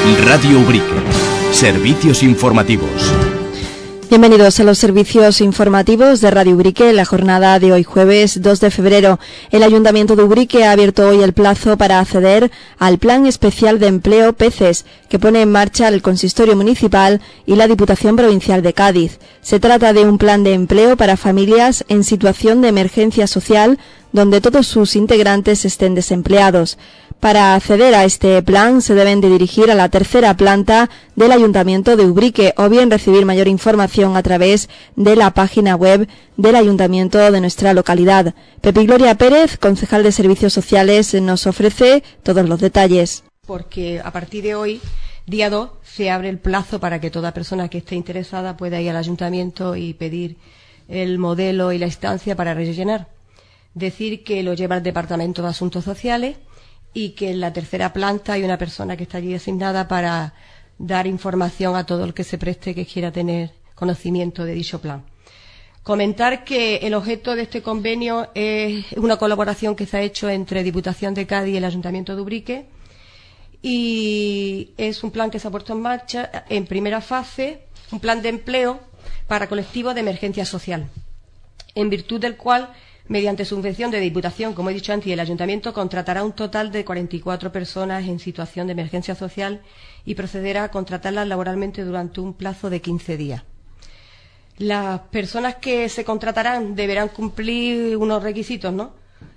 Radio Ubrique. Servicios informativos. Bienvenidos a los servicios informativos de Radio Ubrique. En la jornada de hoy, jueves 2 de febrero, el Ayuntamiento de Ubrique ha abierto hoy el plazo para acceder al Plan Especial de Empleo PECES, que pone en marcha el Consistorio Municipal y la Diputación Provincial de Cádiz. Se trata de un plan de empleo para familias en situación de emergencia social, donde todos sus integrantes estén desempleados. Para acceder a este plan se deben de dirigir a la tercera planta del Ayuntamiento de Ubrique o bien recibir mayor información a través de la página web del Ayuntamiento de nuestra localidad. Pepi Gloria Pérez, concejal de Servicios Sociales, nos ofrece todos los detalles. Porque a partir de hoy, día 2, se abre el plazo para que toda persona que esté interesada pueda ir al Ayuntamiento y pedir el modelo y la instancia para rellenar. Decir que lo lleva el Departamento de Asuntos Sociales y que en la tercera planta hay una persona que está allí designada para dar información a todo el que se preste que quiera tener conocimiento de dicho plan. Comentar que el objeto de este convenio es una colaboración que se ha hecho entre Diputación de Cádiz y el Ayuntamiento de Ubrique y es un plan que se ha puesto en marcha en primera fase, un plan de empleo para colectivos de emergencia social, en virtud del cual, mediante subvención de Diputación, como he dicho antes, y el Ayuntamiento contratará un total de 44 personas en situación de emergencia social y procederá a contratarlas laboralmente durante un plazo de 15 días. Las personas que se contratarán deberán cumplir unos requisitos, ¿no?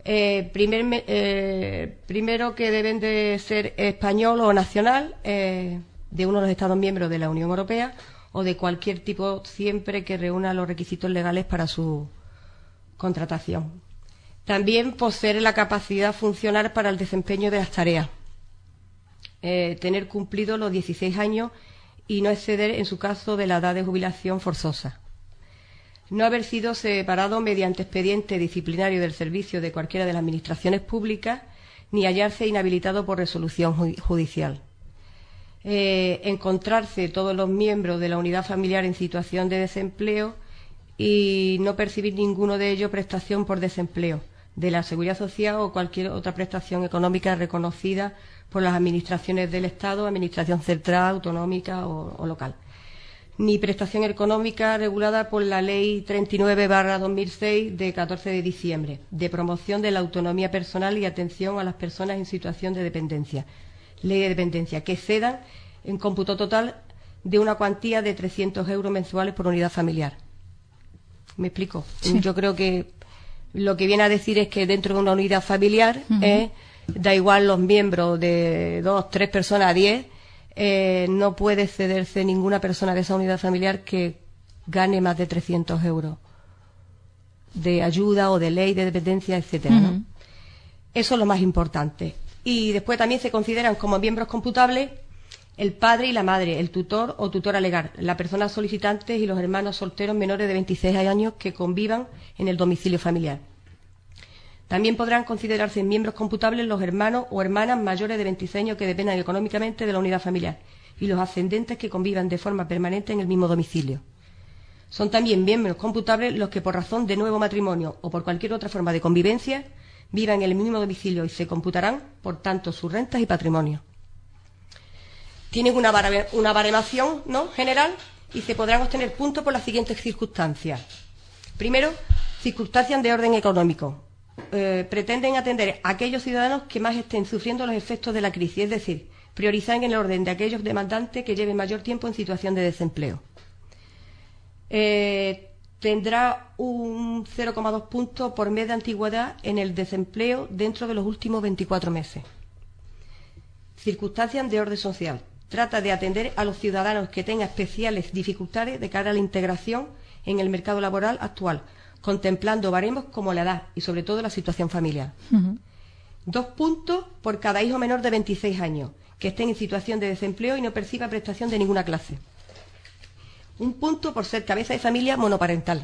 Primero que deben de ser español o nacional de uno de los Estados miembros de la Unión Europea o de cualquier tipo, siempre que reúna los requisitos legales para su contratación. También poseer la capacidad funcional para el desempeño de las tareas. Tener cumplido los 16 años y no exceder, en su caso, de la edad de jubilación forzosa. No haber sido separado mediante expediente disciplinario del servicio de cualquiera de las administraciones públicas, ni hallarse inhabilitado por resolución judicial. Encontrarse todos los miembros de la unidad familiar en situación de desempleo y no percibir ninguno de ellos prestación por desempleo de la Seguridad Social o cualquier otra prestación económica reconocida por las administraciones del Estado, administración central, autonómica o local. Ni prestación económica regulada por la Ley 39/2006 de 14 de diciembre de promoción de la autonomía personal y atención a las personas en situación de dependencia, Ley de Dependencia, que excedan en cómputo total de una cuantía de 300 euros mensuales por unidad familiar. ¿Me explico? Sí. Yo creo que lo que viene a decir es que dentro de una unidad familiar, da igual los miembros de 2, 3 personas a 10, no puede cederse ninguna persona de esa unidad familiar que gane más de 300 euros de ayuda o de ley de dependencia, etcétera, ¿no? Eso es lo más importante. Y después también se consideran como miembros computables el padre y la madre, el tutor o tutora legal, las personas solicitantes y los hermanos solteros menores de 26 años que convivan en el domicilio familiar. También podrán considerarse miembros computables los hermanos o hermanas mayores de 26 años que dependan económicamente de la unidad familiar y los ascendentes que convivan de forma permanente en el mismo domicilio. Son también miembros computables los que por razón de nuevo matrimonio o por cualquier otra forma de convivencia vivan en el mismo domicilio y se computarán, por tanto, sus rentas y patrimonio. Tienen una baremación, ¿no?, general y se podrán obtener puntos por las siguientes circunstancias. Primero, circunstancias de orden económico. Pretenden atender a aquellos ciudadanos que más estén sufriendo los efectos de la crisis, es decir, priorizar en el orden de aquellos demandantes que lleven mayor tiempo en situación de desempleo. Tendrá un 0,2 puntos por mes de antigüedad en el desempleo dentro de los últimos 24 meses. Circunstancias de orden social. Trata de atender a los ciudadanos que tengan especiales dificultades de cara a la integración en el mercado laboral actual, contemplando baremos como la edad y sobre todo la situación familiar. 2 puntos por cada hijo menor de 26 años que estén en situación de desempleo y no perciba prestación de ninguna clase. 1 punto por ser cabeza de familia monoparental.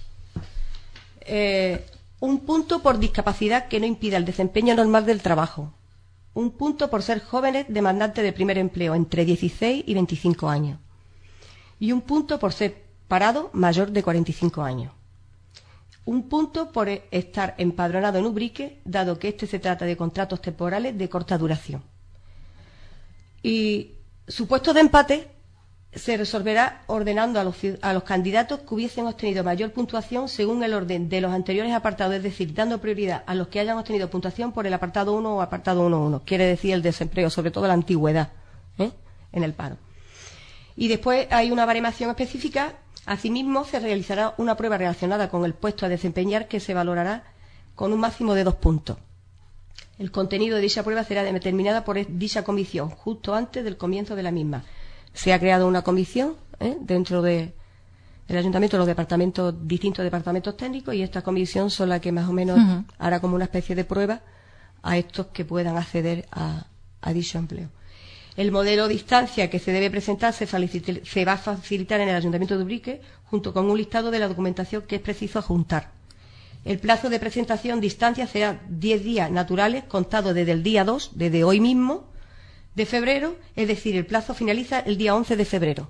1 punto por discapacidad que no impida el desempeño normal del trabajo. 1 punto por ser jóvenes demandantes de primer empleo entre 16 y 25 años. Y 1 punto por ser parado mayor de 45 años. 1 punto por estar empadronado en Ubrique, dado que se trata de contratos temporales de corta duración. Y supuesto de empate se resolverá ordenando a los candidatos que hubiesen obtenido mayor puntuación según el orden de los anteriores apartados, es decir, dando prioridad a los que hayan obtenido puntuación por el apartado 1 o apartado 1.1, quiere decir el desempleo, sobre todo la antigüedad en el paro. Y después hay una baremación específica. Asimismo, se realizará una prueba relacionada con el puesto a desempeñar que se valorará con un máximo de 2 puntos. El contenido de dicha prueba será determinada por dicha comisión justo antes del comienzo de la misma. Se ha creado una comisión dentro del ayuntamiento, los distintos departamentos técnicos, y esta comisión son la que más o menos hará como una especie de prueba a estos que puedan acceder a dicho empleo. El modelo de instancia que se debe presentar se va a facilitar en el Ayuntamiento de Ubrique junto con un listado de la documentación que es preciso adjuntar. El plazo de presentación de instancia será 10 días naturales contados desde el día 2, desde hoy mismo, de febrero, es decir, el plazo finaliza el día 11 de febrero.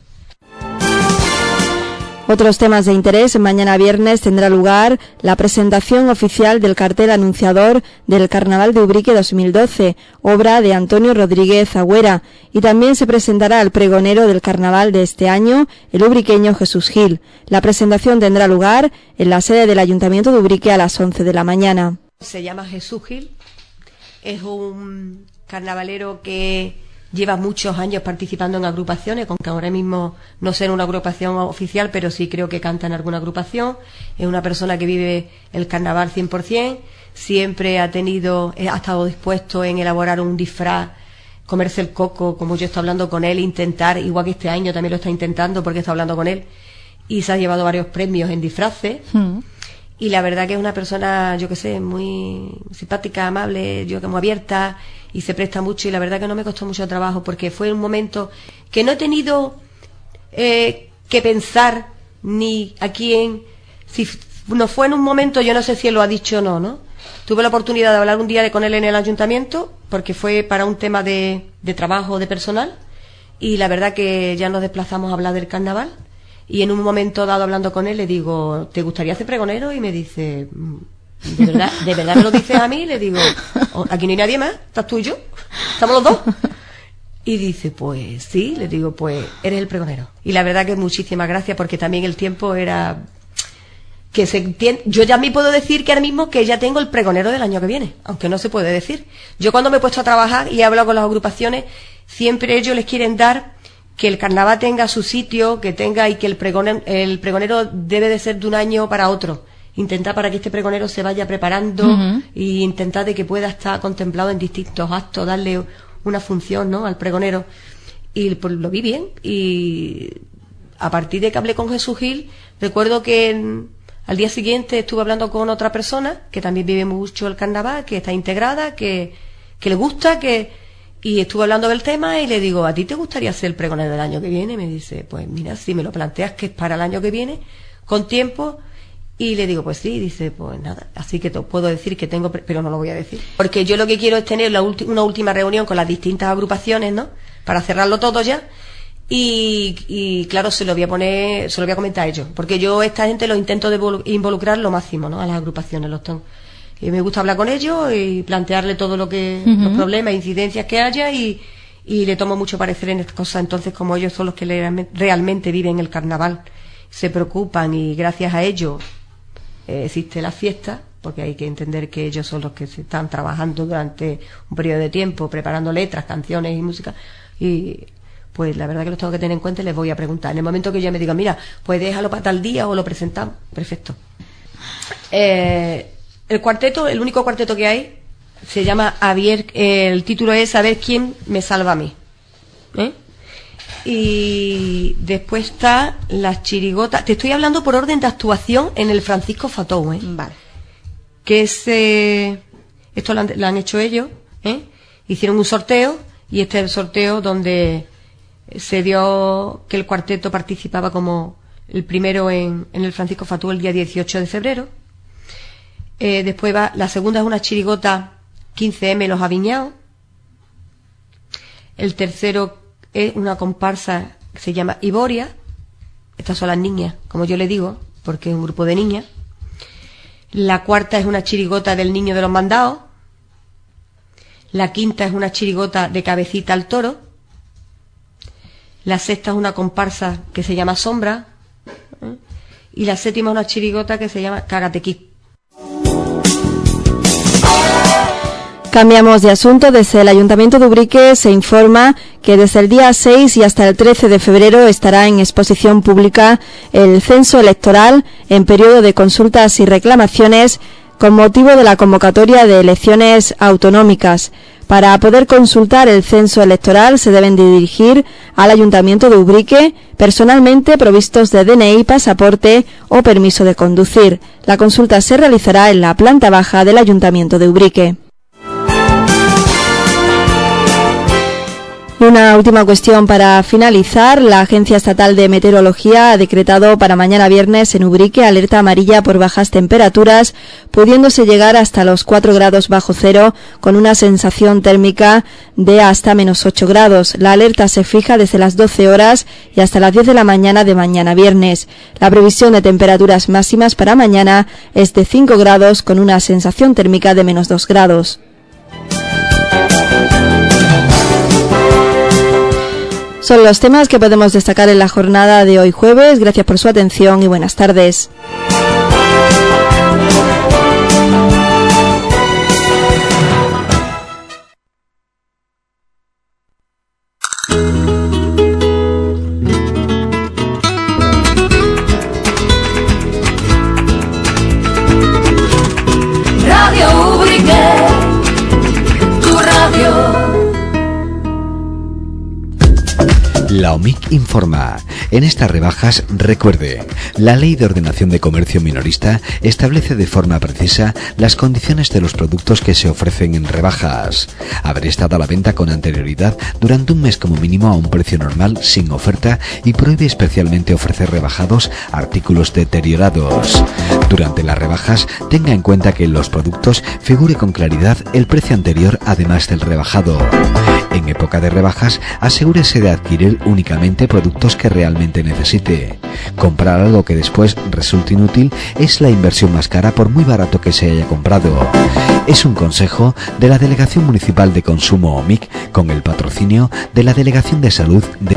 Otros temas de interés. Mañana viernes tendrá lugar la presentación oficial del cartel anunciador del Carnaval de Ubrique 2012, obra de Antonio Rodríguez Agüera, y también se presentará el pregonero del Carnaval de este año, el ubriqueño Jesús Gil. La presentación tendrá lugar en la sede del Ayuntamiento de Ubrique a las 11 de la mañana. Se llama Jesús Gil, es un carnavalero que lleva muchos años participando en agrupaciones, aunque ahora mismo no sea en una agrupación oficial, pero sí creo que canta en alguna agrupación. Es una persona que vive el carnaval 100%, siempre ha estado dispuesto en elaborar un disfraz, comerse el coco, como yo estoy hablando con él, intentar, igual que este año también lo está intentando porque está hablando con él, y se ha llevado varios premios en disfraces. Y la verdad que es una persona, yo que sé, muy simpática, amable, yo que muy abierta, y se presta mucho, y la verdad que no me costó mucho trabajo porque fue un momento que no he tenido que pensar ni a quién, si no fue en un momento, yo no sé si él lo ha dicho o no, ¿no? Tuve la oportunidad de hablar un día con él en el ayuntamiento porque fue para un tema de trabajo, de personal, y la verdad que ya nos desplazamos a hablar del carnaval. Y en un momento dado, hablando con él, le digo, ¿te gustaría ser pregonero? Y me dice, ¿de verdad me lo dices a mí? Le digo, aquí no hay nadie más, estás tú y yo, estamos los dos. Y dice, pues sí, le digo, pues eres el pregonero. Y la verdad que muchísimas gracias, porque también el tiempo era que se entiende. Yo ya me puedo decir que ahora mismo que ya tengo el pregonero del año que viene, aunque no se puede decir. Yo cuando me he puesto a trabajar y he hablado con las agrupaciones, siempre ellos les quieren dar que el carnaval tenga su sitio, que tenga, y que el pregonero debe de ser de un año para otro. Intentar para que este pregonero se vaya preparando y intentar de que pueda estar contemplado en distintos actos, darle una función, ¿no?, al pregonero. Y pues lo vi bien, y a partir de que hablé con Jesús Gil, recuerdo que al día siguiente estuve hablando con otra persona que también vive mucho el carnaval, que está integrada, que le gusta, y estuve hablando del tema y le digo, ¿a ti te gustaría ser el pregonero del año que viene? Y me dice, pues mira, si me lo planteas que es para el año que viene, con tiempo. Y le digo, pues sí. Y dice, pues nada, así que te puedo decir que tengo, pero no lo voy a decir. Porque yo lo que quiero es tener una última reunión con las distintas agrupaciones, ¿no?, para cerrarlo todo ya. Y claro, se lo voy a comentar a ellos. Porque yo esta gente lo intento de involucrar lo máximo, ¿no?, a las agrupaciones, y me gusta hablar con ellos y plantearle todo lo que los problemas, incidencias que haya, y le tomo mucho parecer en estas cosas. Entonces, como ellos son los que realmente viven el carnaval, se preocupan, y gracias a ellos existe la fiesta, porque hay que entender que ellos son los que se están trabajando durante un periodo de tiempo, preparando letras, canciones y música, y pues la verdad que los tengo que tener en cuenta y les voy a preguntar. En el momento que ellos me digan, mira, pues déjalo para tal día o lo presentamos, perfecto. El cuarteto, el único cuarteto que hay, se llama el título es A ver quién me salva a mí. Y después está las chirigotas. Te estoy hablando por orden de actuación en el Francisco Fatou, Vale. Que es esto lo han hecho ellos, hicieron un sorteo, y este es el sorteo donde se dio que el cuarteto participaba como el primero en el Francisco Fatou el día 18 de febrero. Después la segunda es una chirigota 15M Los Aviñados. El tercero es una comparsa que se llama Iboria. Estas son las niñas, como yo le digo, porque es un grupo de niñas. La cuarta es una chirigota del Niño de los Mandados. La quinta es una chirigota de Cabecita al Toro. La sexta es una comparsa que se llama Sombra, y la séptima es una chirigota que se llama Cagatequí. Cambiamos de asunto. Desde el Ayuntamiento de Ubrique se informa que desde el día 6 y hasta el 13 de febrero estará en exposición pública el censo electoral en periodo de consultas y reclamaciones con motivo de la convocatoria de elecciones autonómicas. Para poder consultar el censo electoral se deben dirigir al Ayuntamiento de Ubrique personalmente provistos de DNI, pasaporte o permiso de conducir. La consulta se realizará en la planta baja del Ayuntamiento de Ubrique. Y una última cuestión para finalizar. La Agencia Estatal de Meteorología ha decretado para mañana viernes en Ubrique alerta amarilla por bajas temperaturas, pudiéndose llegar hasta los 4 grados bajo cero, con una sensación térmica de hasta menos 8 grados. La alerta se fija desde las 12 horas y hasta las 10 de la mañana de mañana viernes. La previsión de temperaturas máximas para mañana es de 5 grados, con una sensación térmica de menos 2 grados. Son los temas que podemos destacar en la jornada de hoy jueves. Gracias por su atención y buenas tardes. Radio Ubrique, tu radio. La OMIC informa. En estas rebajas, recuerde, la Ley de Ordenación de Comercio Minorista establece de forma precisa las condiciones de los productos que se ofrecen en rebajas. Haber estado a la venta con anterioridad durante un mes como mínimo a un precio normal sin oferta y prohíbe especialmente ofrecer rebajados artículos deteriorados. Durante las rebajas, tenga en cuenta que en los productos figure con claridad el precio anterior además del rebajado. En época de rebajas, asegúrese de adquirir únicamente productos que realmente necesite. Comprar algo que después resulte inútil es la inversión más cara por muy barato que se haya comprado. Es un consejo de la Delegación Municipal de Consumo OMIC con el patrocinio de la Delegación de Salud de